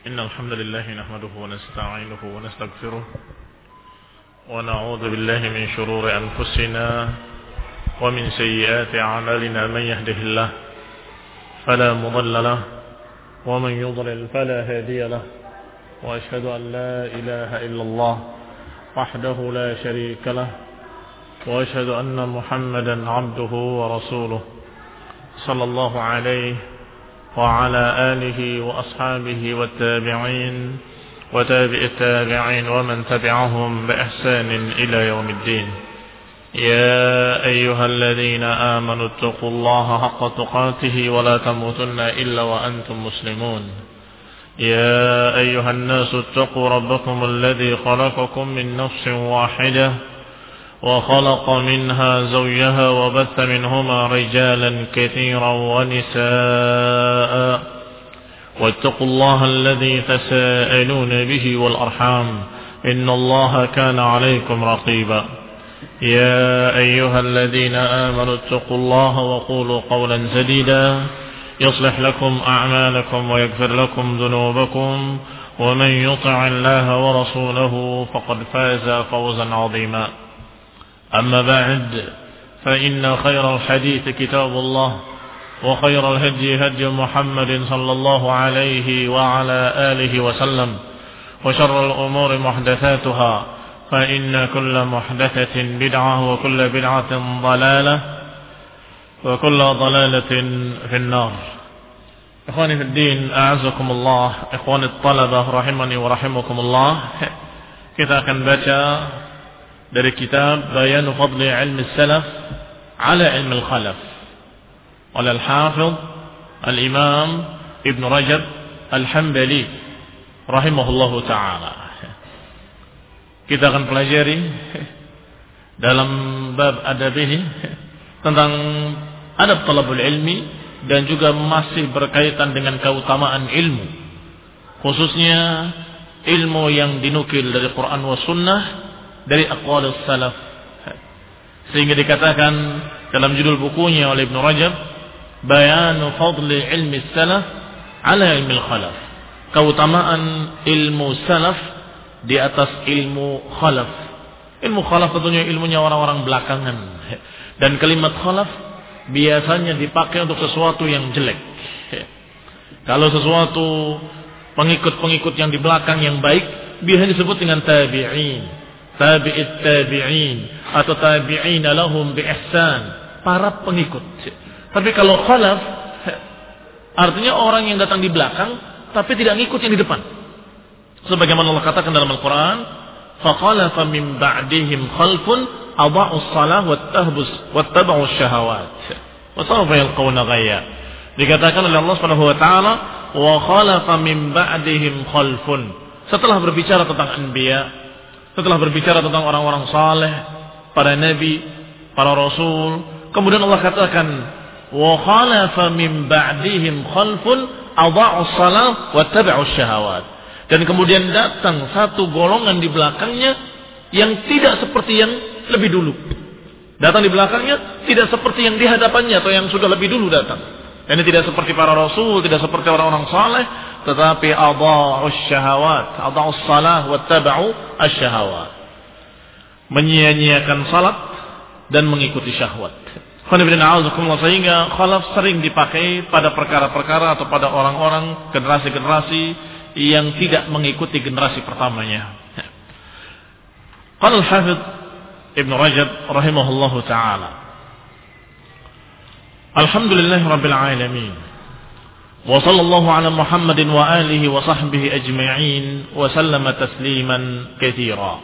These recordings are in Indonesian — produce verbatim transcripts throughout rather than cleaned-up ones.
إن الحمد لله نحمده ونستعينه ونستغفره ونعوذ بالله من شرور أنفسنا ومن سيئات أعمالنا. من يهده الله فلا مضل له ومن يضلل فلا هادي له، وأشهد أن لا إله إلا الله وحده لا شريك له، وأشهد أن محمدا عبده ورسوله صلى الله عليه وعلى آله وأصحابه والتابعين وتابع التابعين ومن تبعهم بإحسان إلى يوم الدين. يا أيها الذين آمنوا اتقوا الله حق تقاته ولا تموتن إلا وأنتم مسلمون. يا أيها الناس اتقوا ربكم الذي خلقكم من نفس واحدة وخلق منها زوجها وبث منهما رجالا كثيرا ونساء، واتقوا الله الذي تساءلون به والأرحام إن الله كان عليكم رقيبا. يا أيها الذين آمنوا اتقوا الله وقولوا قولا سديدا يصلح لكم أعمالكم ويغفر لكم ذنوبكم، ومن يطع الله ورسوله فقد فاز فوزا عظيما. أما بعد، فإن خير الحديث كتاب الله، وخير الهدي هدي محمد صلى الله عليه وعلى آله وسلم، وشر الأمور محدثاتها، فإن كل محدثة بدعة وكل بدعة ضلالة وكل ضلالة في النار. إخواني في الدين، أعزكم الله. إخواني الطلبة rahimani wa rahimakumullah. Kita akan baca dari kitab Bayan Fadli Ilmi Salaf ala Ilmi Al-Khalaf oleh Al-Hafidh Al-Imam Ibn Rajab Al-Hambali rahimahullahu ta'ala. Kita akan pelajari dalam bab adab ini tentang adab talabul ilmi dan juga masih berkaitan dengan keutamaan ilmu, khususnya ilmu yang dinukil dari Quran wa Sunnah, dari aqwalus salaf, sehingga dikatakan dalam judul bukunya oleh Ibn Rajab, Bayanu Fadli Ilmi Salaf ala Ilmi Al-Khalaf, keutamaan ilmu salaf di atas ilmu khalaf. Ilmu khalaf tentunya ilmunya orang-orang belakangan, dan kalimat khalaf biasanya dipakai untuk sesuatu yang jelek. Kalau sesuatu pengikut-pengikut yang di belakang yang baik biasanya disebut dengan tabi'in, tabi'it tabi'in, atau tabi'ina lahum bi ihsan, para pengikut. Tapi kalau khalaf artinya orang yang datang di belakang tapi tidak ngikut yang di depan. Sebagaimana Allah katakan dalam Al-Quran, فَخَلَفَ مِنْ بَعْدِهِمْ خَلْفٌ أَضَاعُوا الصَّلَاةَ وَاتَّبَعُوا الشَّهَوَاتِ وَسَوْفَ يَلْقَوْنَ غَيًّا. Dikatakan oleh Allah Subhanahu wa taala, وَخَلَفَ مِنْ بَعْدِهِمْ خَلْفٌ. Setelah berbicara tentang anbiya, setelah berbicara tentang orang-orang saleh, para nabi, para rasul, kemudian Allah katakan, وَخَلَفَ مِنْ بَعْدِهِمْ خَلْفٌ أَضَاعُوا الصَّلَاةَ وَاتَّبَعُوا الشَّهَوَاتِ. Dan kemudian datang satu golongan di belakangnya yang tidak seperti yang lebih dulu. Datang di belakangnya tidak seperti yang di hadapannya atau yang sudah lebih dulu datang. Ini tidak seperti para rasul, tidak seperti orang-orang saleh, tetapi adha'us syahawat, adha'us salah wattaba'u asyahawat. Menyia-nyiakan salat dan mengikuti syahwat. Sehingga khalaf sering dipakai pada perkara-perkara atau pada orang-orang generasi-generasi yang tidak mengikuti generasi pertamanya. Qala al-Hafidh Ibn Rajab rahimahullahu ta'ala, Alhamdulillahi Rabbil Alamin, wa sallallahu ala Muhammadin wa alihi wa sahbihi ajma'in wa sallama tasliman katsira.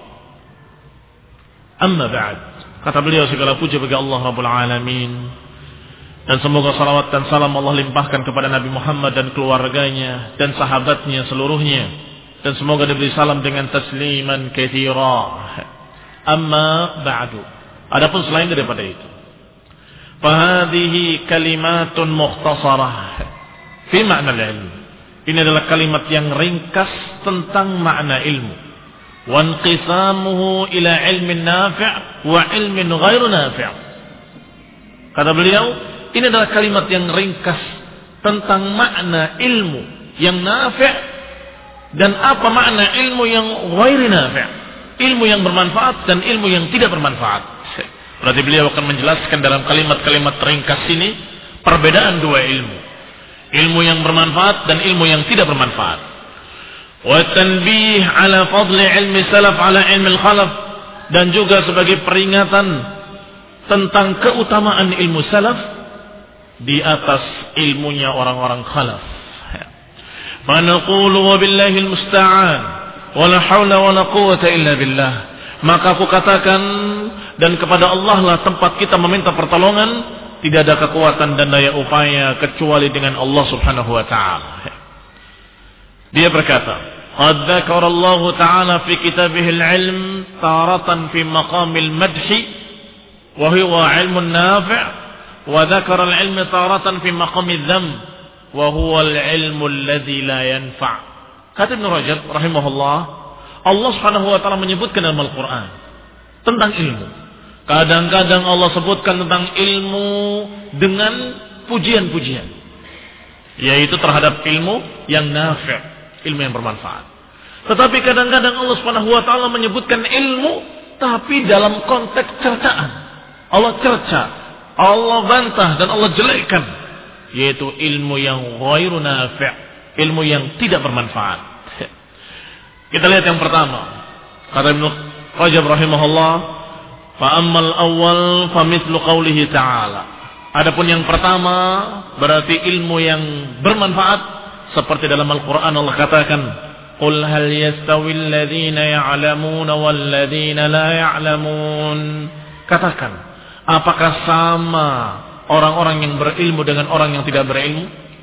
Amma ba'd. Kata beliau, segala puji bagi Allah Rabbul Alamin, dan semoga salawat dan salam Allah limpahkan kepada Nabi Muhammad dan keluarganya dan sahabatnya seluruhnya, dan semoga diberi salam dengan tasliman katsira. Amma ba'du. Adapun selain daripada itu, fahadhihi kalimatun mukhtasarah fi ma'na al-ilm. Ini adalah kalimat yang ringkas tentang makna ilmu. Wa inqisamuhu ila ilmin nafi' wa ilmin ghairu nafi'. Kata beliau, ini adalah kalimat yang ringkas tentang makna ilmu yang nafi' dan apa makna ilmu yang ghairi nafi', ilmu yang bermanfaat dan ilmu yang tidak bermanfaat. Berarti beliau akan menjelaskan dalam kalimat-kalimat ringkas ini perbedaan dua ilmu, ilmu yang bermanfaat dan ilmu yang tidak bermanfaat. Wa tanbih ala fadli ilmi salaf ala ilmi al-khalaf, dan juga sebagai peringatan tentang keutamaan ilmu salaf di atas ilmunya orang-orang khalaf. Fa naqulu wa billahi al-musta'an wa la haula wa la quwwata illa billah. Maka aku katakan, dan kepada Allah lah tempat kita meminta pertolongan, tidak ada kekuatan dan daya upaya kecuali dengan Allah Subhanahu wa taala. Dia berkata, qad dzakara Allah taala fi kitabih al-ilm taratan fi maqamil madhi wa huwa ilmun nafi', wa dzakara al-ilm taratan fi maqamil dhanb wa huwa al-ilmu alladhi la yanfa'. Kata Ibnu Rajab rahimahullah, Allah Subhanahu wa taala menyebutkan dalam Al-Qur'an tentang ilmu. Kadang-kadang Allah sebutkan tentang ilmu dengan pujian-pujian, yaitu terhadap ilmu yang nafi', ilmu yang bermanfaat. Tetapi kadang-kadang Allah Subhanahu wa taala menyebutkan ilmu tapi dalam konteks cercaan. Allah cerca, Allah bantah dan Allah jelekkan, yaitu ilmu yang ghairu nafi', ilmu yang tidak bermanfaat. Kita lihat yang pertama. Kata Ibnu Rajab rahimahullah, fa ammal awwal fa mithlu qoulihi ta'ala. Adapun yang pertama berarti ilmu yang bermanfaat seperti dalam Al-Qur'an Allah katakan, qul hal yastawil ladzina ya'lamuna wal ladzina la ya'lamun. Katakan, apakah sama orang-orang yang berilmu dengan orang yang tidak berilmu?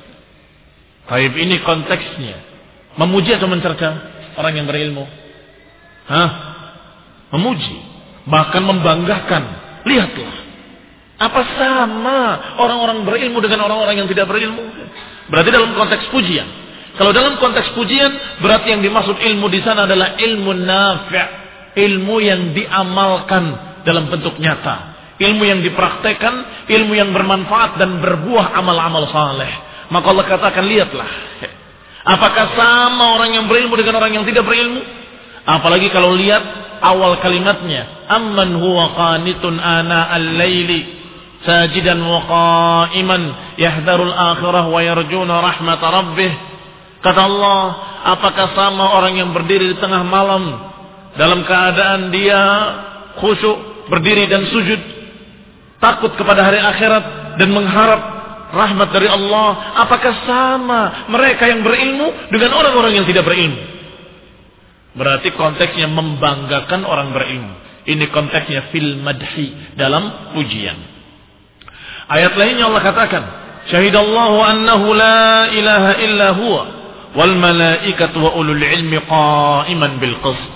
Baik, ini konteksnya memuji atau mencerca orang yang berilmu? Hah? Memuji, bahkan membanggakan. Lihatlah, apa sama orang-orang berilmu dengan orang-orang yang tidak berilmu? Berarti dalam konteks pujian. Kalau dalam konteks pujian, berarti yang dimaksud ilmu di sana adalah ilmu nafi', ilmu yang diamalkan dalam bentuk nyata, ilmu yang dipraktekkan, ilmu yang bermanfaat dan berbuah amal-amal saleh. Maka Allah katakan, lihatlah, apakah sama orang yang berilmu dengan orang yang tidak berilmu? Apalagi kalau lihat awal kalimatnya, amman huwa qanitun ana al-laili sajidan wa qa'iman yahdharul akhirah wa yarjuna rahmat rabbih. Kata Allah, apakah sama orang yang berdiri di tengah malam dalam keadaan dia khusyuk, berdiri dan sujud, takut kepada hari akhirat dan mengharap rahmat dari Allah? Apakah sama mereka yang berilmu dengan orang-orang yang tidak berilmu? Berarti konteksnya membanggakan orang berilmu. Ini konteksnya fil madhi, dalam pujian. Ayat lainnya Allah katakan, syahidallahu annahu la ilaha illa huwa wal malaikatu wa ulul ilmi qa'iman bil qist.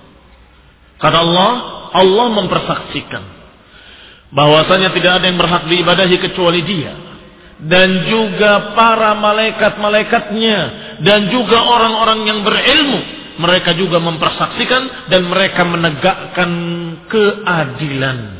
Kata Allah, Allah mempersaksikan bahwasanya tidak ada yang berhak diibadahi kecuali Dia, dan juga para malaikat-malaikatnya, dan juga orang-orang yang berilmu. Mereka juga mempersaksikan dan mereka menegakkan keadilan.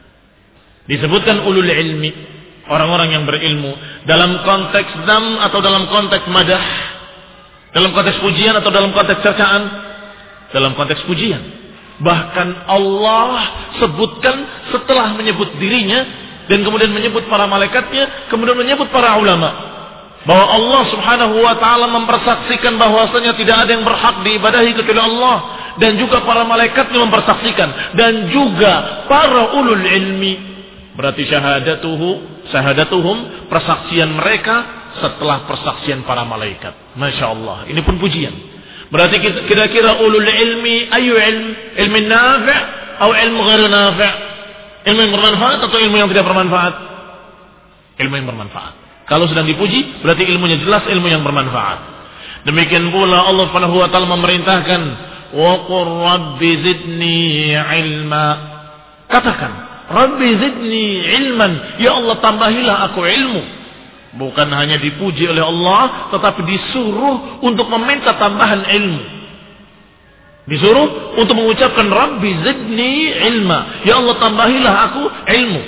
Disebutkan ulul ilmi, orang-orang yang berilmu, dalam konteks dzam atau dalam konteks madah, dalam konteks pujian atau dalam konteks cercaan? Dalam konteks pujian. Bahkan Allah sebutkan setelah menyebut dirinya dan kemudian menyebut para malaikatnya, kemudian menyebut para ulama, bahwa Allah Subhanahu wa taala mempersaksikan bahwasanya tidak ada yang berhak diibadahi kecuali Allah, dan juga para malaikatnya mempersaksikan, dan juga para ulul ilmi. Berarti syahadatuhu syahadatuhum, persaksian mereka setelah persaksian para malaikat. Masya Allah, ini pun pujian. Berarti kira-kira ulul ilmi ayu ilm, ilmu nafi' atau ilmu ghair nafi'? Ilmu yang bermanfaat atau ilmu yang tidak bermanfaat? Ilmu yang bermanfaat. Kalau sedang dipuji, berarti ilmunya jelas ilmu yang bermanfaat. Demikian pula Allah Subhanahu wa taala memerintahkan, wa qur rabbi zidni ilma. Katakan, rabbi zidni ilman, ya Allah tambahilah aku ilmu. Bukan hanya dipuji oleh Allah, tetapi disuruh untuk meminta tambahan ilmu. Disuruh untuk mengucapkan rabbi zidni ilma, ya Allah tambahilah aku ilmu.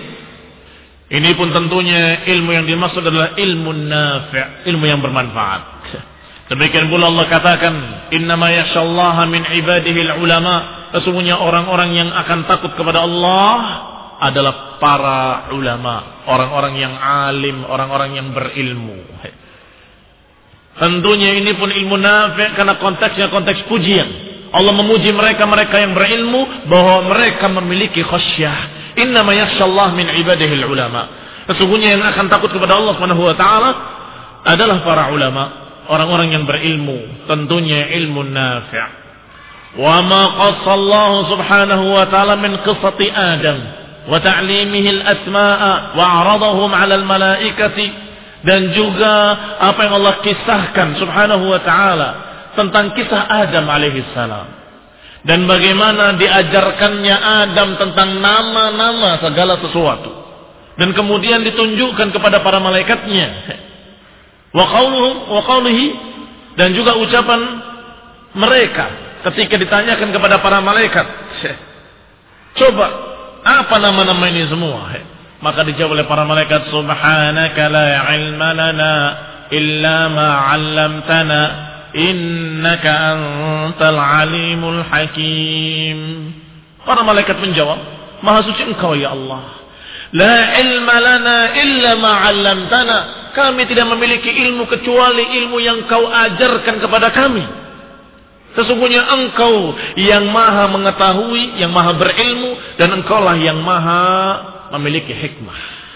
Ini pun tentunya ilmu yang dimaksud adalah ilmu nafi', ilmu yang bermanfaat. Demikian pula Allah katakan, innama yakhshallaha min ibadihil ulama. Sesungguhnya orang-orang yang akan takut kepada Allah adalah para ulama, orang-orang yang alim, orang-orang yang berilmu. Tentunya ini pun ilmu nafi' karena konteksnya konteks pujian. Allah memuji mereka-mereka yang berilmu bahwa mereka memiliki khasyah. Innama yakhshallaha min ibadihil ulama. Sesungguhnya yang akan takut kepada Allah Subhanahu wa taala adalah para ulama, orang-orang yang berilmu, tentunya ilmu nafi'. Wa ma qassallahu subhanahu wa ta'ala min qissati Adam wa ta'limihi al-asma'a wa 'aradahum 'ala al-malaikati, dan juga apa yang Allah kisahkan subhanahu wa ta'ala tentang kisah Adam alaihi salam dan bagaimana diajarkannya Adam tentang nama-nama segala sesuatu dan kemudian ditunjukkan kepada para malaikatnya. Wa qauluhum wa qaulihi, dan juga ucapan mereka ketika ditanyakan kepada para malaikat, coba apa nama-nama ini semua? Maka dijawab oleh para malaikat, subhanaka la ilma lana illa ma 'allamtana innaka antal alimul hakim. Para malaikat menjawab, maha suci engkau ya Allah, la ilma lana illa ma 'allamtana, kami tidak memiliki ilmu kecuali ilmu yang kau ajarkan kepada kami. Sesungguhnya engkau yang maha mengetahui, yang maha berilmu, dan engkaulah yang maha memiliki hikmah.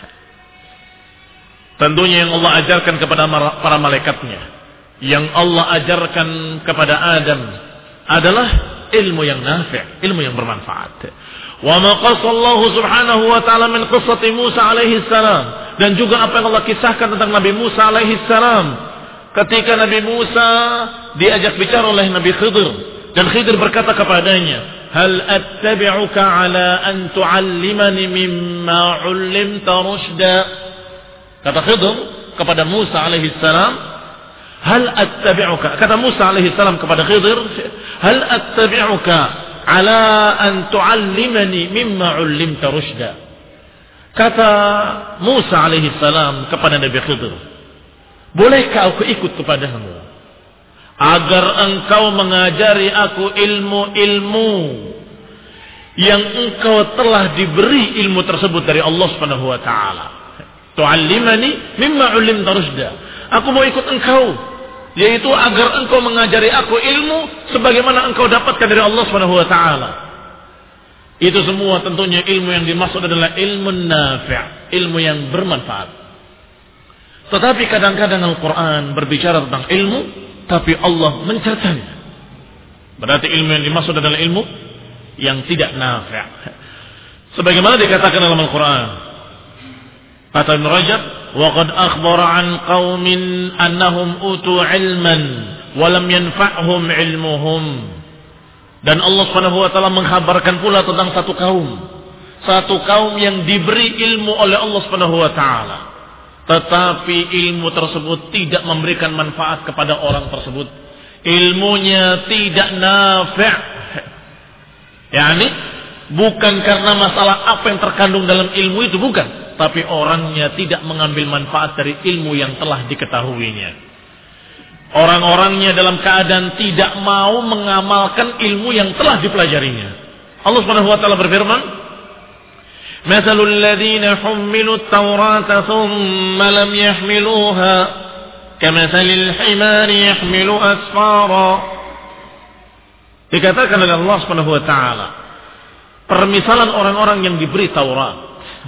Tentunya yang Allah ajarkan kepada para malaikatnya, yang Allah ajarkan kepada Adam adalah ilmu yang nafi', ilmu yang bermanfaat. Wa ma qasallahu subhanahu wa ta'ala min qissati Musa alaihi salam, dan juga apa yang Allah kisahkan tentang Nabi Musa alaihi salam ketika Nabi Musa diajak bicara oleh Nabi Khidir, dan Khidir berkata kepadanya, hal attabi'uka ala an tu'allimani mimma 'ullimta rushda. Kata Khidir kepada Musa alaihi salam, hal attabi'uka, kata Musa alaihi salam kepada Khidir, hal attabi'uka ala an tu'allimani mimma 'ullimta rushda. Kata Musa alaihi salam kepada Nabi Khidir, bolehkah aku ikut kepadamu agar engkau mengajari aku ilmu-ilmu yang engkau telah diberi ilmu tersebut dari Allah Subhanahu wa taala. Tu'allimani mimma 'ullimta rushda. Aku mau ikut engkau, yaitu agar engkau mengajari aku ilmu sebagaimana engkau dapatkan dari Allah Subhanahu wa taala. Itu semua tentunya ilmu yang dimaksud adalah ilmu nafi', ilmu yang bermanfaat. Tetapi kadang-kadang Al-Quran berbicara tentang ilmu, tapi Allah mencertanya. Berarti ilmu yang dimaksud adalah ilmu yang tidak nafi'. Sebagaimana dikatakan dalam Al-Quran, kata Ibn Rajab, وَقَدْ أَخْبَرَ عَنْ قَوْمٍ أَنَّهُمْ أُوتُوا عِلْمًا وَلَمْ يَنْفَعْهُمْ عِلْمُهُمْ. Dan Allah Subhanahu wa taala mengkhabarkan pula tentang satu kaum, satu kaum yang diberi ilmu oleh Allah Subhanahu wa taala, tetapi ilmu tersebut tidak memberikan manfaat kepada orang tersebut. Ilmunya tidak nafi'. Yani bukan karena masalah apa yang terkandung dalam ilmu itu, bukan, tapi orangnya tidak mengambil manfaat dari ilmu yang telah diketahuinya. Orang-orangnya dalam keadaan tidak mau mengamalkan ilmu yang telah dipelajarinya. Allah Subhanahu wa taala berfirman, مثل الذين حملوا التوراة ثم لم يحملوها كمثل الحمار يحمل أسفارا. Dikatakan oleh Allah Subhanahu wa taala, permisalan orang-orang yang diberi Taurat,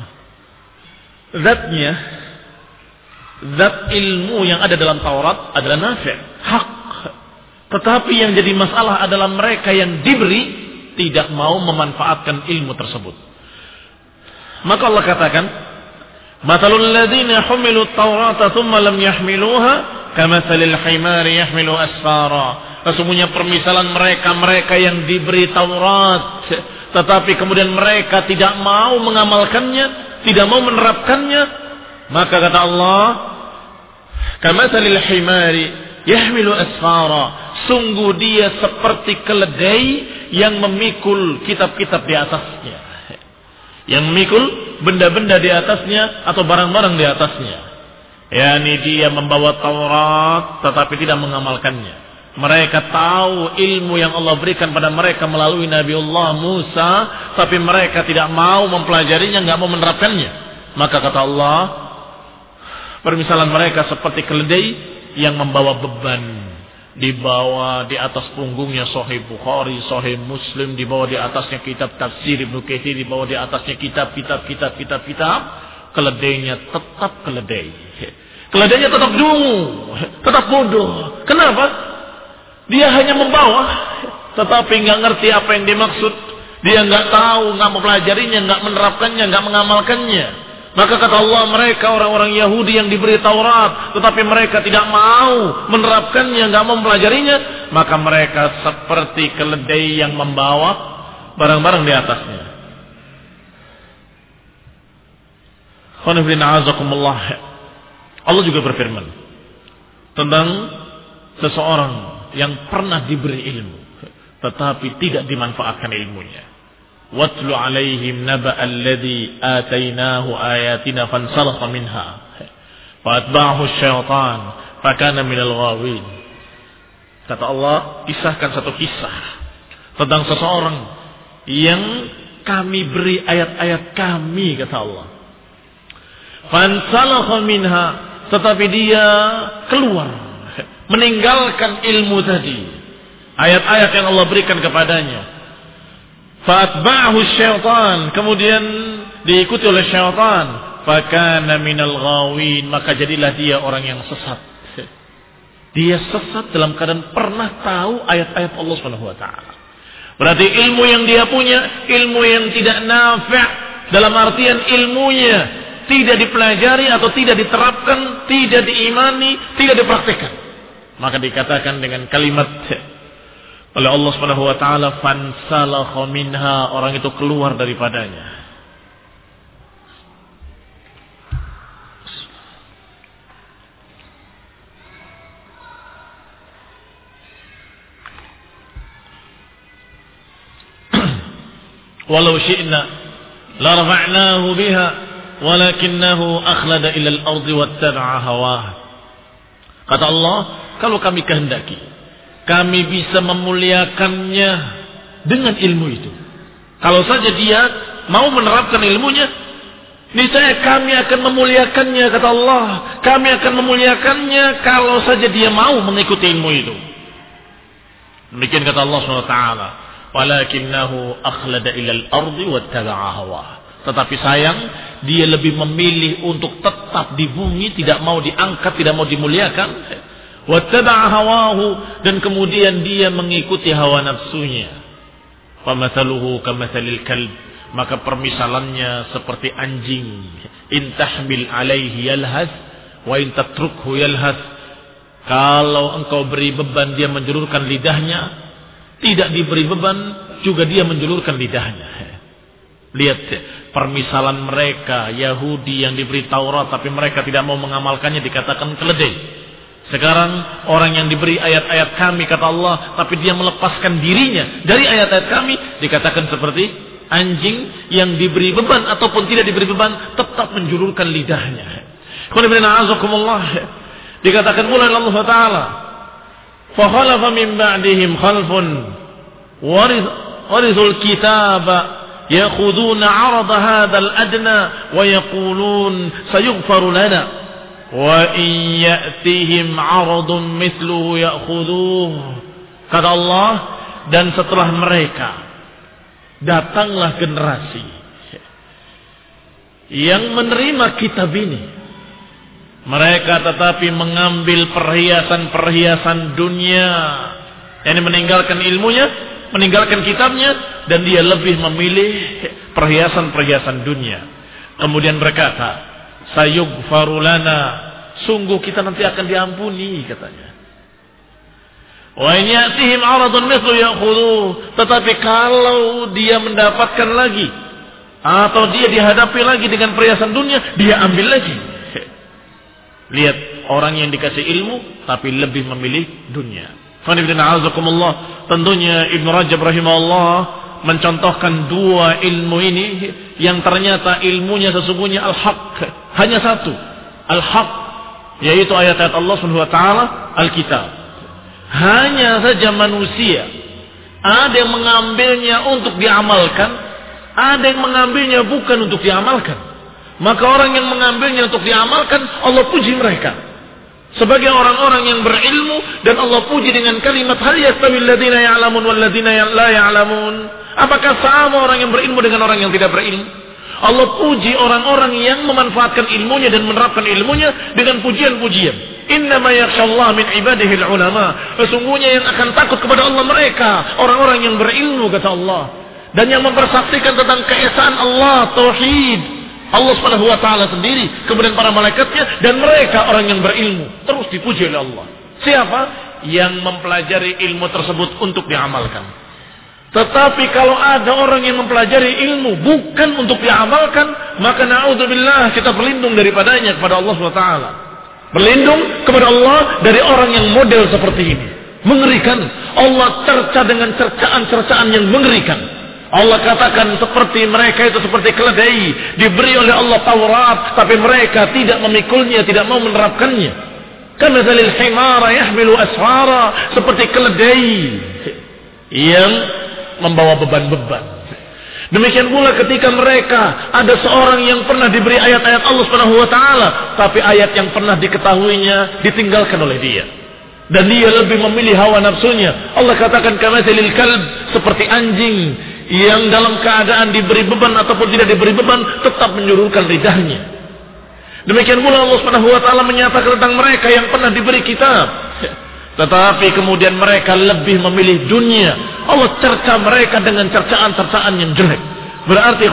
zatnya, zat ilmu yang ada dalam Taurat adalah nafi', hak. Tetapi yang jadi masalah adalah mereka yang diberi tidak mau memanfaatkan ilmu tersebut. Maka Allah katakan, matalul ladzina humilu at-taurata thumma lam yahmiluha kamatsalil himari yahmilu asfara. Sesungguhnya permisalan mereka-mereka yang diberi Taurat tetapi kemudian mereka tidak mau mengamalkannya, tidak mau menerapkannya, maka kata Allah, kamatsalil himari yahmilu asfara, sungguh dia seperti keledai yang memikul kitab-kitab di atasnya, yang memikul benda-benda di atasnya atau barang-barang di atasnya. yakni dia membawa Taurat tetapi tidak mengamalkannya. Mereka tahu ilmu yang Allah berikan pada mereka melalui Nabiullah Musa, tapi mereka tidak mau mempelajarinya, nggak mau menerapkannya. Maka kata Allah, permisalan mereka seperti keledai yang membawa beban, dibawa di atas punggungnya Sahih Bukhari, Sahih Muslim, dibawa di atasnya kitab tafsir Ibnu Katsir, dibawa di atasnya kitab-kitab kitab-kitab kitab. Keledainya tetap keledai. Keledainya tetap dungu, tetap bodoh. Kenapa? Dia hanya membawa, tetapi nggak ngerti apa yang dimaksud. Dia nggak tahu, nggak mempelajarinya, nggak menerapkannya, nggak mengamalkannya. Maka kata Allah, mereka orang-orang Yahudi yang diberi Taurat, tetapi mereka tidak mau menerapkannya, nggak mau mempelajarinya, maka mereka seperti keledai yang membawa barang-barang di atasnya. Allah juga berfirman tentang seseorang yang pernah diberi ilmu tetapi tidak dimanfaatkan ilmunya. Watlu alaihim naba alladhi atainahu ayatina fansalakha minha fatba'ahu syaitan fakana minal ghawin. Kata Allah, kisahkan satu kisah tentang seseorang yang kami beri ayat-ayat kami, kata Allah. Fansalakha minha, tetapi dia keluar, meninggalkan ilmu tadi, ayat-ayat yang Allah berikan kepadanya. Fa'atba'ahu syaitan, kemudian diikuti oleh syaitan. Fakana minal ghawin, maka jadilah dia orang yang sesat. Dia sesat dalam keadaan pernah tahu ayat-ayat Allah Subhanahu wa taala. Berarti ilmu yang dia punya, ilmu yang tidak nafi', dalam artian ilmunya tidak dipelajari atau tidak diterapkan, tidak diimani, tidak dipraktikkan. Maka dikatakan dengan kalimat oleh Allah Subhanahu wa taala, fansalakha minha, orang itu keluar daripadanya. Walau syi'na la rafa'nahu biha walakinnahu akhlada ila al-ardi wattaba'a hawah. Kata Allah, kalau kami kehendaki, kami bisa memuliakannya dengan ilmu itu. Kalau saja dia mau menerapkan ilmunya, niscaya kami akan memuliakannya, kata Allah. Kami akan memuliakannya kalau saja dia mau mengikuti ilmu itu. Demikian kata Allah subhanahu wa taala. Walakinnahu akhlada ilal ardi wattaba'a hawa. Tetapi sayang, dia lebih memilih untuk tetap di bumi, tidak mau diangkat, tidak mau dimuliakan. Wattaba'a hawahu, dan kemudian dia mengikuti hawa nafsunya. Famathaluhu kamathalil kalb, maka permisalannya seperti anjing. In tahmil alaihi yalhas wa in tatrukhu yalhas. Kalau engkau beri beban, dia menjulurkan lidahnya. Tidak diberi beban, juga dia menjulurkan lidahnya. Lihat permisalan mereka, Yahudi yang diberi Taurat tapi mereka tidak mau mengamalkannya, dikatakan keledai. Sekarang orang yang diberi ayat-ayat kami, kata Allah, tapi dia melepaskan dirinya dari ayat-ayat kami, dikatakan seperti anjing yang diberi beban ataupun tidak diberi beban, tetap menjulurkan lidahnya. Dikatakan pula Allah Taala, فَخَلَفَ مِنْ بَعْدِهِمْ خَلْفٌ وَرِثُوا الْكِتَابَ يَأْخُذُونَ عَرَضَ هَذَا الْأَدْنَى وَيَقُولُونَ سَيُغْفَرُ لَنَا وَإِنْ يَأْتِهِمْ عَرَضٌ مِثْلُهُ يَأْخُذُوهُ. Kata Allah, dan setelah mereka datanglah generasi yang menerima kitab ini. Mereka tetapi mengambil perhiasan-perhiasan dunia, yang meninggalkan ilmunya, meninggalkan kitabnya, dan dia lebih memilih perhiasan-perhiasan dunia. Kemudian berkata, sayughfaru lana, sungguh kita nanti akan diampuni, katanya. Wa in ya'tihim 'aradun mithlu ya'khudhuh, tetapi kalau dia mendapatkan lagi atau dia dihadapi lagi dengan perhiasan dunia, dia ambil lagi. Lihat orang yang dikasih ilmu tapi lebih memilih dunia. Tentunya Ibnu Rajab rahimahullah mencontohkan dua ilmu ini yang ternyata ilmunya sesungguhnya al-haq, hanya satu, al-haq, yaitu ayat-ayat Allah Subhanahu wa taala, Alkitab. Hanya saja manusia ada yang mengambilnya untuk diamalkan, ada yang mengambilnya bukan untuk diamalkan. Maka orang yang mengambilnya untuk diamalkan, Allah puji mereka sebagai orang-orang yang berilmu, dan Allah puji dengan kalimat hal yastawil ladzina ya'lamun wal ladzina la ya'lamun. Apakah sama orang yang berilmu dengan orang yang tidak berilmu? Allah puji orang-orang yang memanfaatkan ilmunya dan menerapkan ilmunya dengan pujian-pujian. Innama yakhshallaha min ibadihi ulama. Sesungguhnya yang akan takut kepada Allah mereka, orang-orang yang berilmu, kata Allah. Dan yang mempersaksikan tentang keesaan Allah, tauhid Allah Subhanahu wa taala sendiri, kemudian para malaikatnya, dan mereka orang yang berilmu. Terus dipuji oleh Allah. Siapa? Yang mempelajari ilmu tersebut untuk diamalkan. Tetapi kalau ada orang yang mempelajari ilmu bukan untuk diamalkan, maka na'udzubillah, kita berlindung daripadanya kepada Allah subhanahu wa taala. Berlindung kepada Allah dari orang yang model seperti ini. Mengerikan. Allah cerca dengan cercaan-cercaan yang mengerikan. Allah katakan seperti mereka itu seperti keledai, diberi oleh Allah Taurat, tapi mereka tidak memikulnya, tidak mau menerapkannya. Kamadzalil himara yahmilu asfara, seperti keledai yang membawa beban-beban. Demikian pula ketika mereka ada seorang yang pernah diberi ayat-ayat Allah Subhanahu wa taala, tapi ayat yang pernah diketahuinya ditinggalkan oleh dia. Dan dia lebih memilih hawa nafsunya. Allah katakan kamadzalil kalb, seperti anjing yang dalam keadaan diberi beban ataupun tidak diberi beban tetap menyururkan lidahnya. Demikian pula Allah Subhanahu wa taala menyatakan tentang mereka yang pernah diberi kitab, tetapi kemudian mereka lebih memilih dunia. Allah cerca mereka dengan cercaan-cercaan yang jelek. Berarti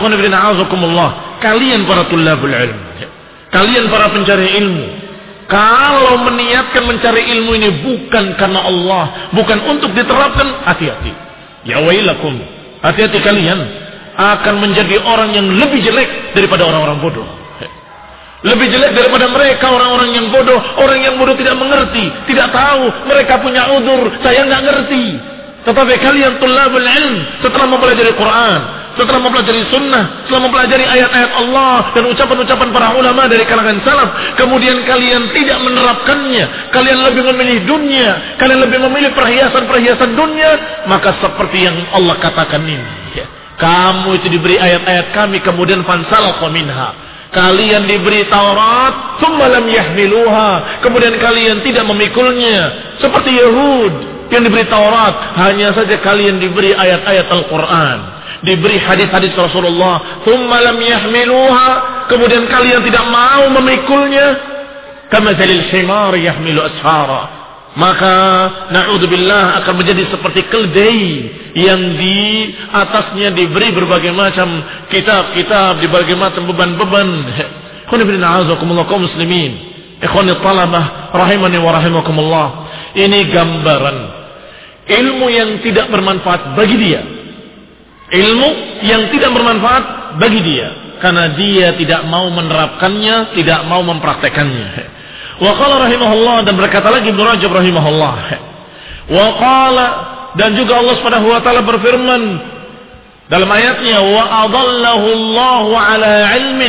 kalian para tullabul ilm, kalian para pencari ilmu, kalau meniatkan mencari ilmu ini bukan karena Allah, bukan untuk diterapkan, hati-hati. Ya wailakum, hati-hati, kalian akan menjadi orang yang lebih jelek daripada orang-orang bodoh. Lebih jelek daripada mereka orang-orang yang bodoh. Orang yang bodoh tidak mengerti, tidak tahu, mereka punya udzur, saya nggak ngerti. Tetapi kalian tullabul ilm, setelah mempelajari Quran, setelah mempelajari sunnah, setelah mempelajari ayat-ayat Allah dan ucapan-ucapan para ulama dari kalangan salaf, kemudian kalian tidak menerapkannya, kalian lebih memilih dunia, kalian lebih memilih perhiasan-perhiasan dunia, maka seperti yang Allah katakan ini, kamu itu diberi ayat-ayat kami, kemudian fansalakha minha. Kalian diberi Taurat, tsumma lam yahmiluha, kemudian kalian tidak memikulnya. Seperti Yahud yang diberi Taurat, hanya saja kalian diberi ayat-ayat Al-Quran, diberi hadis-hadis Rasulullah, tsumma lam yahmiluha, kemudian kalian tidak mau memikulnya. Kamadzalil himar yahmilu ashara, maka na'udzubillah akan menjadi seperti keledai yang di atasnya diberi berbagai macam kitab-kitab, di berbagai macam beban-beban. Ikhwan fillah a'azakumullah kaum muslimin, ikhwan talabah rahimani wa rahimakumullah. Ini gambaran ilmu yang tidak bermanfaat bagi dia. Ilmu yang tidak bermanfaat bagi dia karena dia tidak mau menerapkannya, tidak mau mempraktekannya. Wa qala rahimahullah, dan berkata lagi Ibnu Rajab rahimahullah, wa qala, dan juga Allah Subhanahu wa taala berfirman dalam ayatnya, wa adallahu Allahu ala ilmin,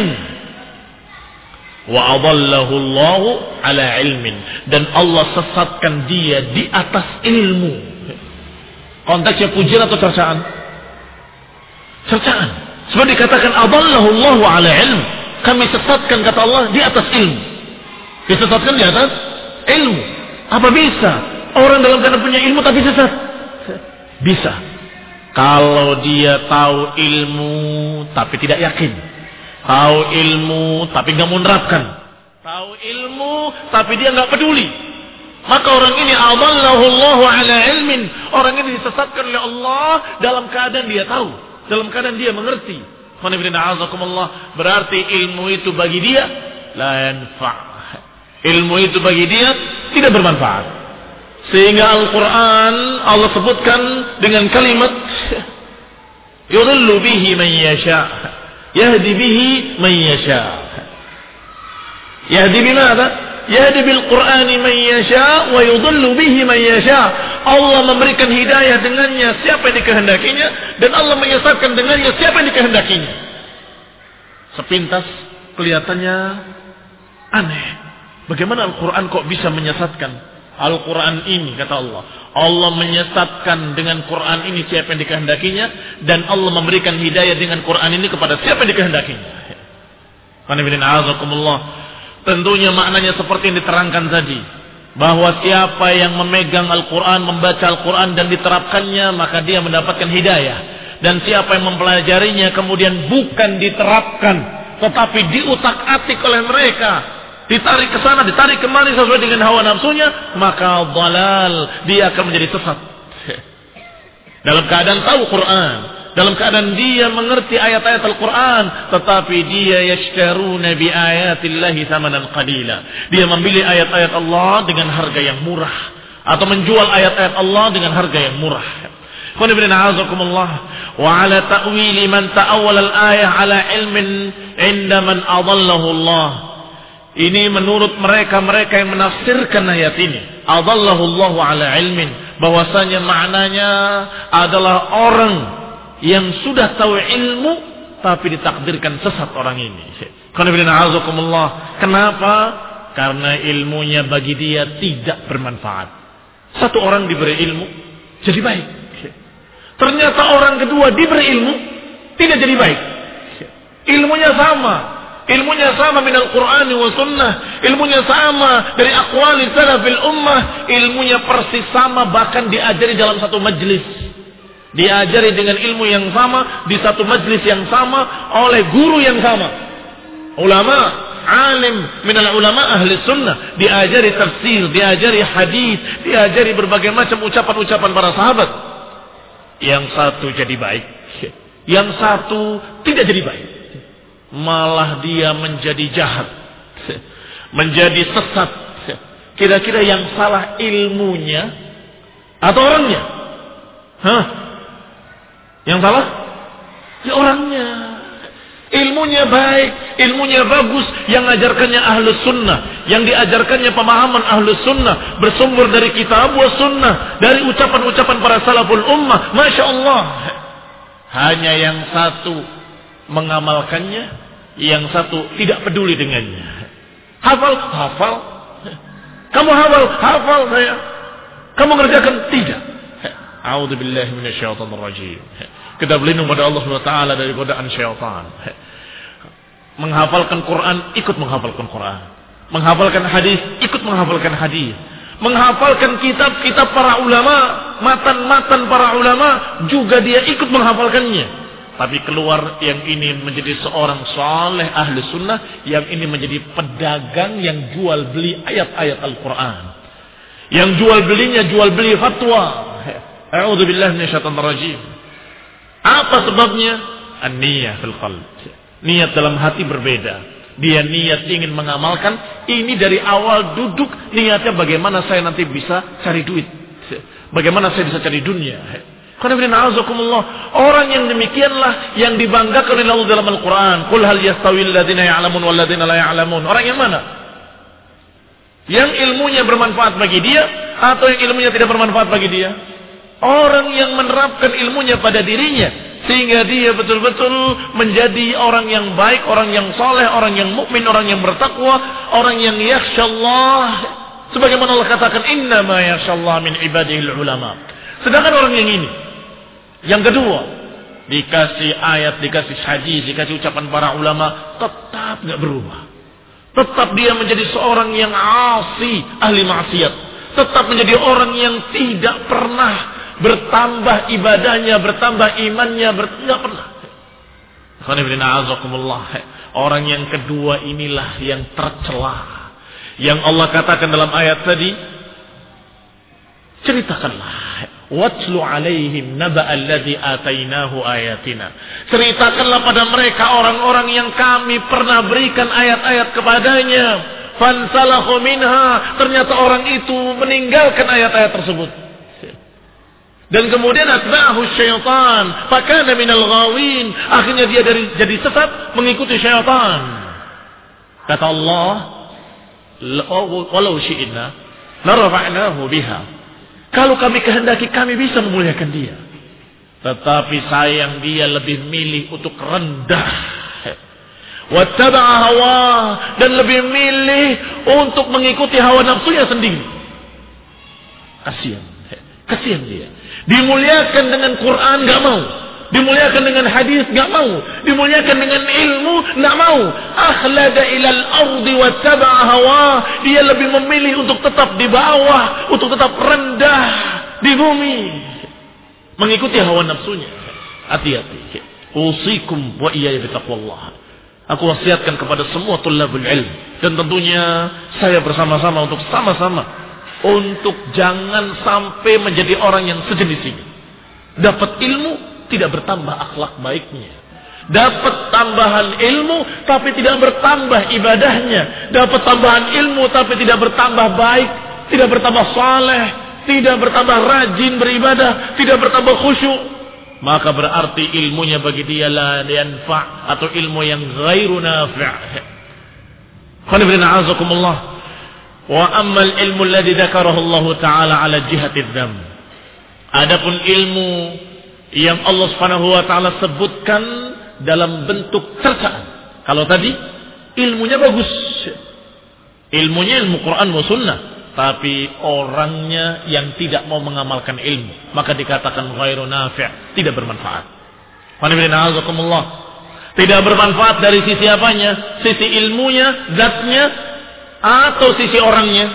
wa adallahu Allahu ala ilmin, dan Allah sesatkan dia di atas ilmu. Konteksnya pujian atau cercaan? Cercaan. Sebab dikatakan adallahu Allahu ala ilm, kami sesatkan, kata Allah, di atas ilmu. Disesatkan di atas ilmu. Apa bisa orang dalam keadaan punya ilmu tapi sesat? Bisa. Kalau dia tahu ilmu tapi tidak yakin, tahu ilmu tapi nggak mau menerapkan, tahu ilmu tapi dia nggak peduli, maka orang ini adallahu Allahu ala ilmin. Orang ini disesatkan oleh Allah dalam keadaan dia tahu, dalam keadaan dia mengerti. Berarti ilmu itu bagi dia la yanfa'. Ilmu itu bagi dia tidak bermanfaat. Sehingga Al-Quran Allah sebutkan dengan kalimat yudhillu bihi man yasha, yahdi bihi man yasha. Yahdi bimada? Yahdi bil Qur'ani man yasha wa yudhillu bihi man yasha. Allah memberikan hidayah dengannya siapa yang dikehendakinya, dan Allah menyesatkan dengannya siapa yang dikehendakinya. Sepintas kelihatannya aneh. Bagaimana Al-Quran kok bisa menyesatkan? Al-Quran ini, kata Allah, Allah menyesatkan dengan Quran ini siapa yang dikehendakinya, dan Allah memberikan hidayah dengan Quran ini kepada siapa yang dikehendakinya. Tentunya maknanya seperti yang diterangkan tadi, bahwa siapa yang memegang Al-Quran, membaca Al-Quran dan diterapkannya, maka dia mendapatkan hidayah. Dan siapa yang mempelajarinya kemudian bukan diterapkan, tetapi diutak-atik oleh mereka, ditarik ke sana, ditarik kemari sesuai dengan hawa nafsunya, maka dhalal, dia akan menjadi sesat. Dalam keadaan tahu Quran, dalam keadaan dia mengerti ayat-ayat Al-Quran, tetapi dia yashtaruna bi ayatillahi thamanan qalila. Dia memilih ayat-ayat Allah dengan harga yang murah, atau menjual ayat-ayat Allah dengan harga yang murah. Qul inna a'udzukumullah wa 'ala ta'wili man ta'awwala al-ayah 'ala ilmin 'inda man adallahu Allah. Ini menurut mereka-mereka yang menafsirkan ayat ini. Adallahu Allahu 'ala ilmin, bahwasanya maknanya adalah orang yang sudah tahu ilmu tapi ditakdirkan sesat orang ini. Kenapa? Karena ilmunya bagi dia tidak bermanfaat. Satu orang diberi ilmu jadi baik, ternyata orang kedua diberi ilmu tidak jadi baik. Ilmunya sama, ilmunya sama minal Qur'ani wa sunnah, ilmunya sama dari aqwali salafil ummah, ilmunya persis sama, bahkan diajari dalam satu majlis, diajari dengan ilmu yang sama di satu majlis yang sama oleh guru yang sama, ulama, alim minal ulama ahli sunnah, diajari tafsir, diajari hadis, diajari berbagai macam ucapan-ucapan para sahabat. Yang satu jadi baik, yang satu tidak jadi baik, malah dia menjadi jahat, menjadi sesat. Kira-kira yang salah ilmunya atau orangnya? Hah? Yang salah? Ya orangnya. Ilmunya baik, ilmunya bagus, yang ajarkannya ahlus sunnah, yang diajarkannya pemahaman ahlus sunnah, bersumber dari kitab wa sunnah, dari ucapan-ucapan para salaful ummah. Masya Allah. Hanya yang satu mengamalkannya, yang satu tidak peduli dengannya. Hafal, hafal. Kamu hafal, hafal saya. Kamu ngerjakan, tidak. A'udzubillahi minasyaitonir rajim. Kita berlindung pada Allah Subhanahu wa taala dari godaan syaitan. Menghafalkan Quran, ikut menghafalkan Quran. Menghafalkan hadis, ikut menghafalkan hadis. Menghafalkan kitab-kitab para ulama, matan-matan para ulama, juga dia ikut menghafalkannya. Tapi keluar yang ini menjadi seorang saleh ahli sunnah, yang ini menjadi pedagang yang jual beli ayat-ayat Al-Quran. Yang jual belinya jual beli fatwa. A'udzubillahi minasyaitonir rajim. Apa sebabnya? An-niyah fil qalb. Niat dalam hati berbeda. Dia niat ingin mengamalkan, ini dari awal duduk niatnya bagaimana saya nanti bisa cari duit. Bagaimana saya bisa cari dunia. Orang yang demikianlah yang dibanggakan oleh Allah dalam Al-Quran. Qul hal yastawil ladzina ya'lamun wal ladzina la ya'lamun. Orang yang mana? Yang ilmunya bermanfaat bagi dia atau yang ilmunya tidak bermanfaat bagi dia? Orang yang menerapkan ilmunya pada dirinya sehingga dia betul-betul menjadi orang yang baik, orang yang soleh, orang yang mukmin, orang yang bertakwa, orang yang yakhsyallah. Sebagaimana Allah katakan, innama yakhsyallah min ibadihil ulama. Sedangkan orang yang ini, yang kedua, dikasih ayat, dikasih hadis, dikasih ucapan para ulama, tetap nggak berubah. Tetap dia menjadi seorang yang asi, ahli maksiat. Tetap menjadi orang yang tidak pernah bertambah ibadahnya, bertambah imannya, ber- tidak pernah. Orang yang kedua inilah yang tercela. Yang Allah katakan dalam ayat tadi, ceritakanlah, watlu alaihim naba alladhi atainahu ayatina. Ceritakanlah pada mereka orang-orang yang kami pernah berikan ayat-ayat kepadanya. Fansalakhu minha, ternyata orang itu meninggalkan ayat-ayat tersebut. Dan kemudian atba'ahu syaitan, fakana minal ghawin, akhirnya dia dari jadi sesat mengikuti syaitan. Kata Allah, walau syi'na larafa'nahu biha. Kalau kami kehendaki, kami bisa memuliakan dia. Tetapi sayang dia lebih milih untuk rendah. wattaba'a hawa, dan lebih milih untuk mengikuti hawa nafsunya sendiri. Kasihan, kasihan dia. Dimuliakan dengan Quran enggak mau, dimuliakan dengan hadis enggak mau, dimuliakan dengan ilmu enggak mau. Akhlada ilal ardi wattaba'a hawa, dia lebih memilih untuk tetap di bawah, untuk tetap rendah di bumi, mengikuti hawa nafsunya. Hati-hati. Usikum wa iyaya bitaqwallah. Aku wasiatkan kepada semua tulabul ilm, dan tentunya saya bersama-sama untuk sama-sama untuk jangan sampai menjadi orang yang sejenis ini. Dapat ilmu tidak bertambah akhlak baiknya, dapat tambahan ilmu tapi tidak bertambah ibadahnya, dapat tambahan ilmu tapi tidak bertambah baik, tidak bertambah saleh, tidak bertambah rajin beribadah, tidak bertambah khusyuk, maka berarti ilmunya bagi dia la yanfa' atau ilmu yang ghairu nafi'. Qanibina a'azakumullah. Wa ammal ilmu alladhi dzakarahu Allah taala ala jihati dzam. Adapun ilmu yang Allah Subhanahu wa taala sebutkan dalam bentuk cercaan. Kalau tadi ilmunya bagus, ilmunya ilmu Quran wa sunnah, tapi orangnya yang tidak mau mengamalkan ilmu, maka dikatakan ghairu nafi', tidak bermanfaat. Qanibina a'azakumullah. Tidak bermanfaat dari sisi apanya? Sisi ilmunya, zatnya, atau sisi orangnya?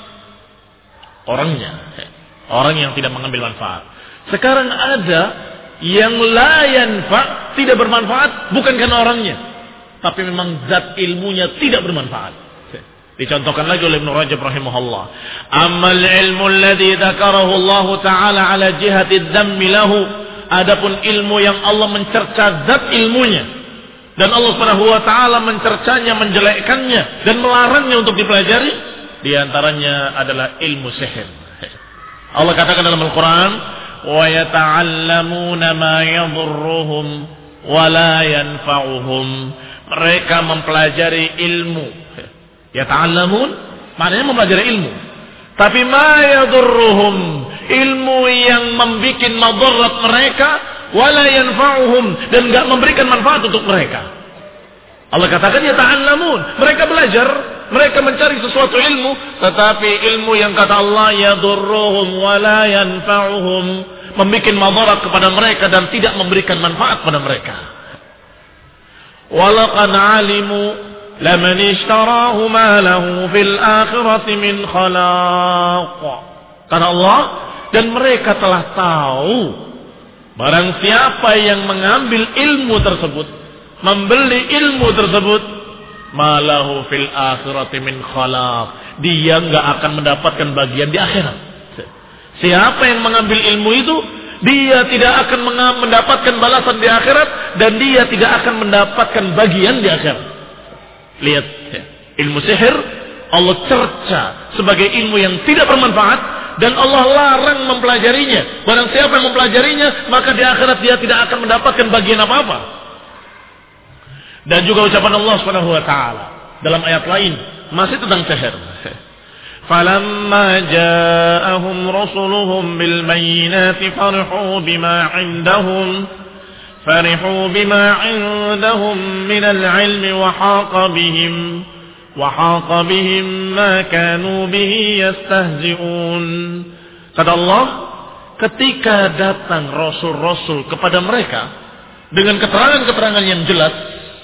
Orangnya. Orang yang tidak mengambil manfaat. Sekarang ada yang la yanfa', tidak bermanfaat, bukan karena orangnya, tapi memang zat ilmunya tidak bermanfaat. Dicontohkan lagi oleh Ibnu Rajab rahimahullah. Ammal ilmu alladhi dzakarahu Allah taala ala jihati dzammi lahu. Adapun ilmu yang Allah mencerca zat ilmunya, dan Allah Subhanahu wa taala mencercanya, menjelekkannya dan melarangnya untuk dipelajari, di antaranya adalah ilmu sihir. Allah katakan dalam Al-Qur'an, "Wa yata'allamuna ma yadhurruhum wa la yanfa'uhum." Mereka mempelajari ilmu. Yata'allamun maknanya mempelajari ilmu. Tapi ma yadhurruhum, ilmu yang membuat madarat mereka, wala yanfa'uhum, dan enggak memberikan manfaat untuk mereka. Allah katakan ya ta'allamun, mereka belajar, mereka mencari sesuatu ilmu, tetapi ilmu yang kata Allah yadurruhum wala yanfa'uhum, membuat madarat kepada mereka dan tidak memberikan manfaat pada mereka. Walaqad 'alimu laman ishtarahu ma lahu fil akhirati min khalaq. Kata Allah, dan mereka telah tahu barang siapa yang mengambil ilmu tersebut, membeli ilmu tersebut, malahu fil akhirati min khalaq, dia enggak akan mendapatkan bagian di akhirat. Siapa yang mengambil ilmu itu, dia tidak akan mendapatkan balasan di akhirat, dan dia tidak akan mendapatkan bagian di akhirat. Lihat, ilmu sihir Allah cerca sebagai ilmu yang tidak bermanfaat, dan Allah larang mempelajarinya. Barang siapa yang mempelajarinya, maka di akhirat dia tidak akan mendapatkan bagian apa-apa. Dan juga ucapan Allah Subhanahu wa taala dalam ayat lain masih tentang sihir. Falamma ja'ahum rusuluhum bil bayyinati farihu bima 'indahum farihu bima 'indahum min al-'ilmi wa haqa bihim وَحَاقَ بِهِمْ مَا كَانُوا بِهِ يَسْتَهْزِئُونَ. Kata Allah, ketika datang rasul-rasul kepada mereka dengan keterangan-keterangan yang jelas,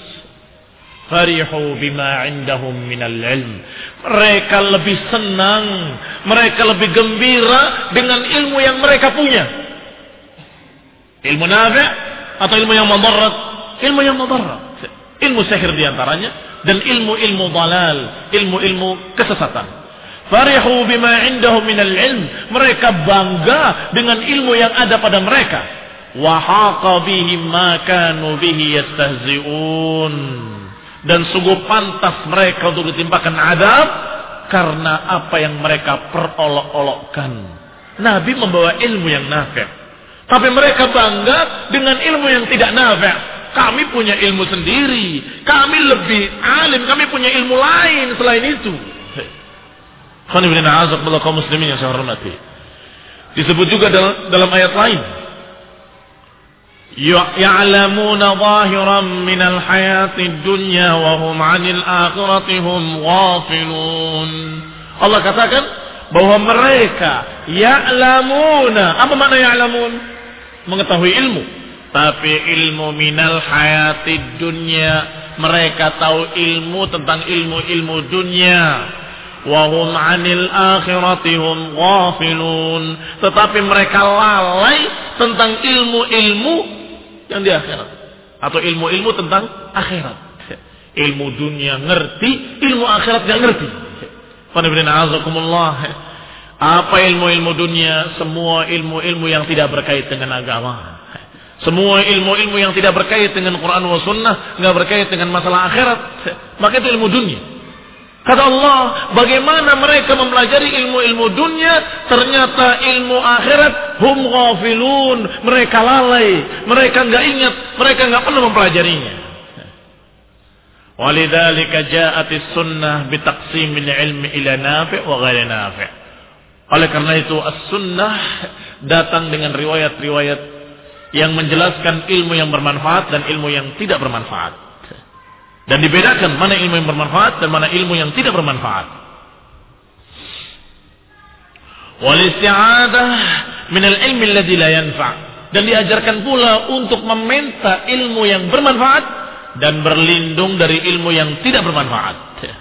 farihu bima 'indahum minal 'ilm, mereka lebih senang, mereka lebih gembira dengan ilmu yang mereka punya. Ilmu nafi' atau ilmu yang mudarat? Ilmu yang mudarat. Ilmu sihir diantaranya, dan ilmu-ilmu dalal, ilmu-ilmu kesesatan. Farihu bima 'indahum minal 'ilm, mereka bangga dengan ilmu yang ada pada mereka. Wa haqa bihim ma kanu bihi yastahzi'un, dan sungguh pantas mereka untuk ditimpakan azab karena apa yang mereka perolok-olokkan. Nabi membawa ilmu yang nafi', tapi mereka bangga dengan ilmu yang tidak nafi'. Kami punya ilmu sendiri, kami lebih alim, kami punya ilmu lain selain itu. Qanibina a'azakumullah kaum muslimin yang saya hormati. Disebut juga dalam, dalam ayat lain, ya'lamuna zahiran minal hayatid dunya wa hum 'anil akhirati hum ghafilun. Allah katakan bahwa mereka ya'lamuna. Apa makna ya'lamun? Mengetahui ilmu. Tapi ilmu minal hayatid dunya, mereka tahu ilmu tentang ilmu-ilmu dunia. Wa hum 'anil akhirati hum ghafilun. Tetapi mereka lalai tentang ilmu-ilmu yang di akhirat, atau ilmu-ilmu tentang akhirat. Ilmu dunia ngerti, ilmu akhirat enggak ngerti. Apa ilmu-ilmu dunia? Semua ilmu-ilmu yang tidak berkait dengan agama. Semua ilmu-ilmu yang tidak berkait dengan Quran wa sunnah, enggak berkait dengan masalah akhirat, maka itu ilmu dunia. Kata Allah, bagaimana mereka mempelajari ilmu-ilmu dunia, ternyata ilmu akhirat hum ghafilun, mereka lalai, mereka enggak ingat, mereka enggak pernah mempelajarinya. Walidzalika ja'atis sunnah bitaqsimil ilmi ila nafi' wa ghairi nafi'. Oleh karena itu as-sunnah datang dengan riwayat-riwayat yang menjelaskan ilmu yang bermanfaat dan ilmu yang tidak bermanfaat. Dan dibedakan mana ilmu yang bermanfaat dan mana ilmu yang tidak bermanfaat. Wal isti'adah minal ilmi alladhi la yanfa'. Dan diajarkan pula untuk meminta ilmu yang bermanfaat dan berlindung dari ilmu yang tidak bermanfaat.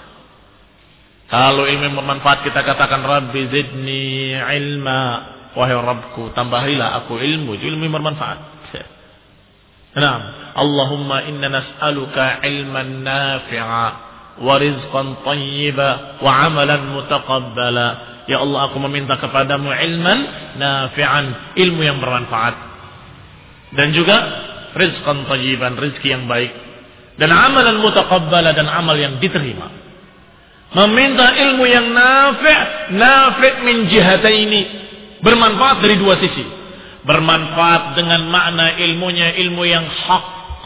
Kalau ilmu yang bermanfaat kita katakan Rabbi zidni ilma, wahai Rabbku tambahilah aku ilmu, itu ilmu yang bermanfaat. Naam, Allahumma inna nas'aluka ilman nafi'a wa rizqan thayyiba wa 'amalan mutaqabbala. Ya Allah, aku meminta kepadamu ilman nafi'an, ilmu yang bermanfaat, dan juga rizqan thayyiban, rezeki yang baik, dan amalan mutaqabbala, dan amal yang diterima. Meminta ilmu yang nafi', nafi' min jihataini, bermanfaat dari dua sisi. Bermanfaat dengan makna ilmunya ilmu yang hak,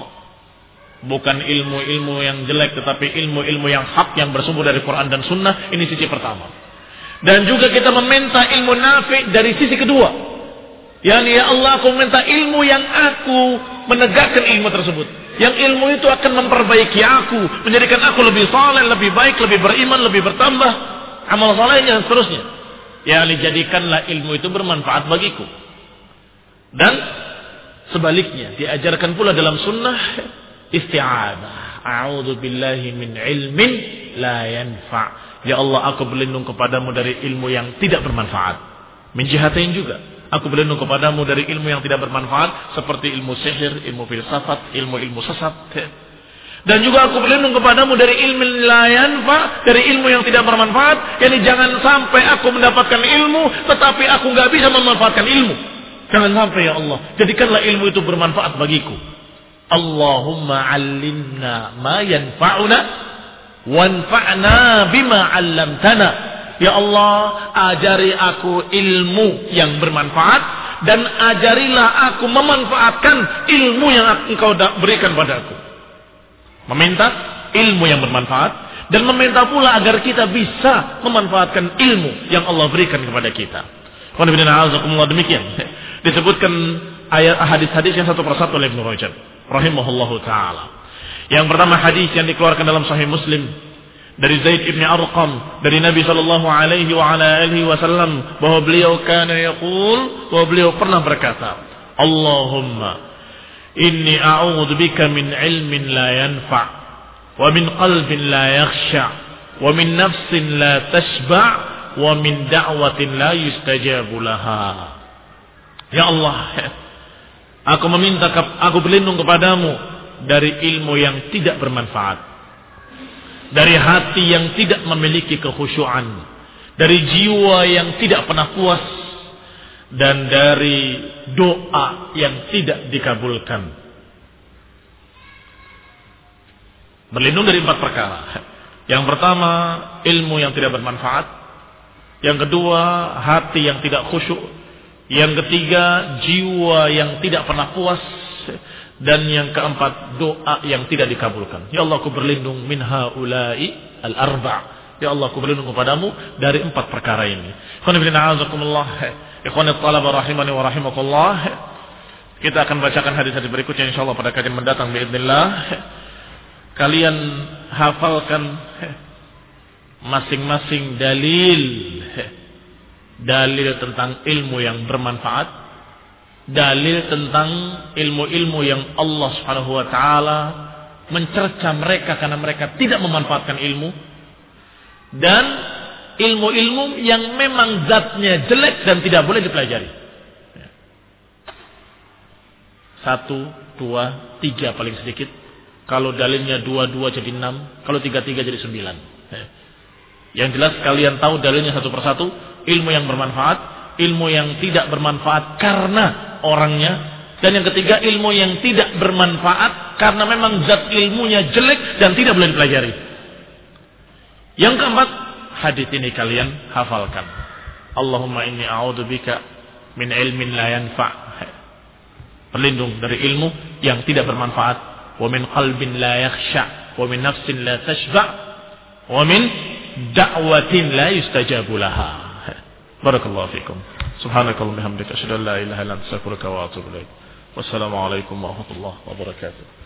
bukan ilmu-ilmu yang jelek, tetapi ilmu-ilmu yang hak yang bersumber dari Quran dan Sunnah. Ini sisi pertama. Dan juga kita meminta ilmu nafi' dari sisi kedua, yakni ya Allah, aku meminta ilmu yang aku menegakkan ilmu tersebut, yang ilmu itu akan memperbaiki aku, menjadikan aku lebih saleh, lebih baik, lebih beriman, lebih bertambah amal salehnya dan seterusnya. Ya, jadikanlah ilmu itu bermanfaat bagiku. Dan sebaliknya diajarkan pula dalam sunnah isti'adzah. A'udzu billahi min ilmin la yanfa'. Ya Allah, aku berlindung kepadamu dari ilmu yang tidak bermanfaat. Min jihatain juga. Aku berlindung kepadamu dari ilmu yang tidak bermanfaat, seperti ilmu sihir, ilmu filsafat, ilmu-ilmu sesat. Dan juga aku berlindung kepadamu dari ilmu la yanfa', dari ilmu yang tidak bermanfaat. Yani jangan sampai aku mendapatkan ilmu tetapi aku enggak bisa memanfaatkan ilmu. Jangan sampai ya Allah, jadikanlah ilmu itu bermanfaat bagiku. Allahumma 'allimna ma yanfa'una wanfa'na bima 'allamtana. Ya Allah, ajari aku ilmu yang bermanfaat dan ajarilah aku memanfaatkan ilmu yang Engkau berikan padaku. Meminta ilmu yang bermanfaat dan meminta pula agar kita bisa memanfaatkan ilmu yang Allah berikan kepada kita. Demikian disebutkan ayat hadis-hadis yang satu persatu oleh Ibnu Rajab rahimahullahu taala. Yang pertama hadis yang dikeluarkan dalam Sahih Muslim dari Zaid bin Arqam dari Nabi sallallahu alaihi wa ala alihi wasallam bahwa beliau kana yaqul, bahwa beliau pernah berkata, Allahumma inni a'udzu bika min ilmin la yanfa' wa min qalbin la yakhsha' wa min nafsin la tashba' wa min da'watin la yustajabu laha. Ya Allah, aku meminta, aku berlindung kepadamu dari ilmu yang tidak bermanfaat, dari hati yang tidak memiliki kekhusyuan, dari jiwa yang tidak pernah puas, dan dari doa yang tidak dikabulkan. Berlindung dari empat perkara. Yang pertama, ilmu yang tidak bermanfaat. Yang kedua, hati yang tidak khusyuk. Yang ketiga, jiwa yang tidak pernah puas. Dan yang keempat, doa yang tidak dikabulkan. Ya Allah, aku berlindung min haula'i al-arba'. Ya Allah, aku berlindung kepadamu dari empat perkara ini. Ikhwan fillah, a'azakumullah. Ikhwan talaba rahimani wa rahimakumullah. Kita akan bacakan hadis-hadis berikutnya insyaallah pada kajian mendatang biidznillah. Kalian hafalkan masing-masing dalil. Dalil tentang ilmu yang bermanfaat, dalil tentang ilmu-ilmu yang Allah Subhanahu wa taala mencerca mereka karena mereka tidak memanfaatkan ilmu, dan ilmu-ilmu yang memang zatnya jelek dan tidak boleh dipelajari. Satu, dua, tiga paling sedikit. Kalau dalilnya dua, dua jadi enam. Kalau tiga, tiga jadi sembilan. Yang jelas kalian tahu dalilnya satu persatu. Ilmu yang bermanfaat, ilmu yang tidak bermanfaat karena orangnya, dan yang ketiga ilmu yang tidak bermanfaat karena memang zat ilmunya jelek dan tidak boleh dipelajari. Yang keempat, hadis ini kalian hafalkan. Allahumma inni a'udzubika min ilmin la yanfa'. Berlindung dari ilmu yang tidak bermanfaat, wa min qalbin la yakhsha, wa min nafsin la tashba', wa min da'watin la yustajabu laha. Barakallahu fikum. Subhanakallahumma wa bihamdika asyhadu an la ilaha illa anta astaghfiruka wa atubu ilaik. Wassalamu alaikum warahmatullahi wabarakatuh.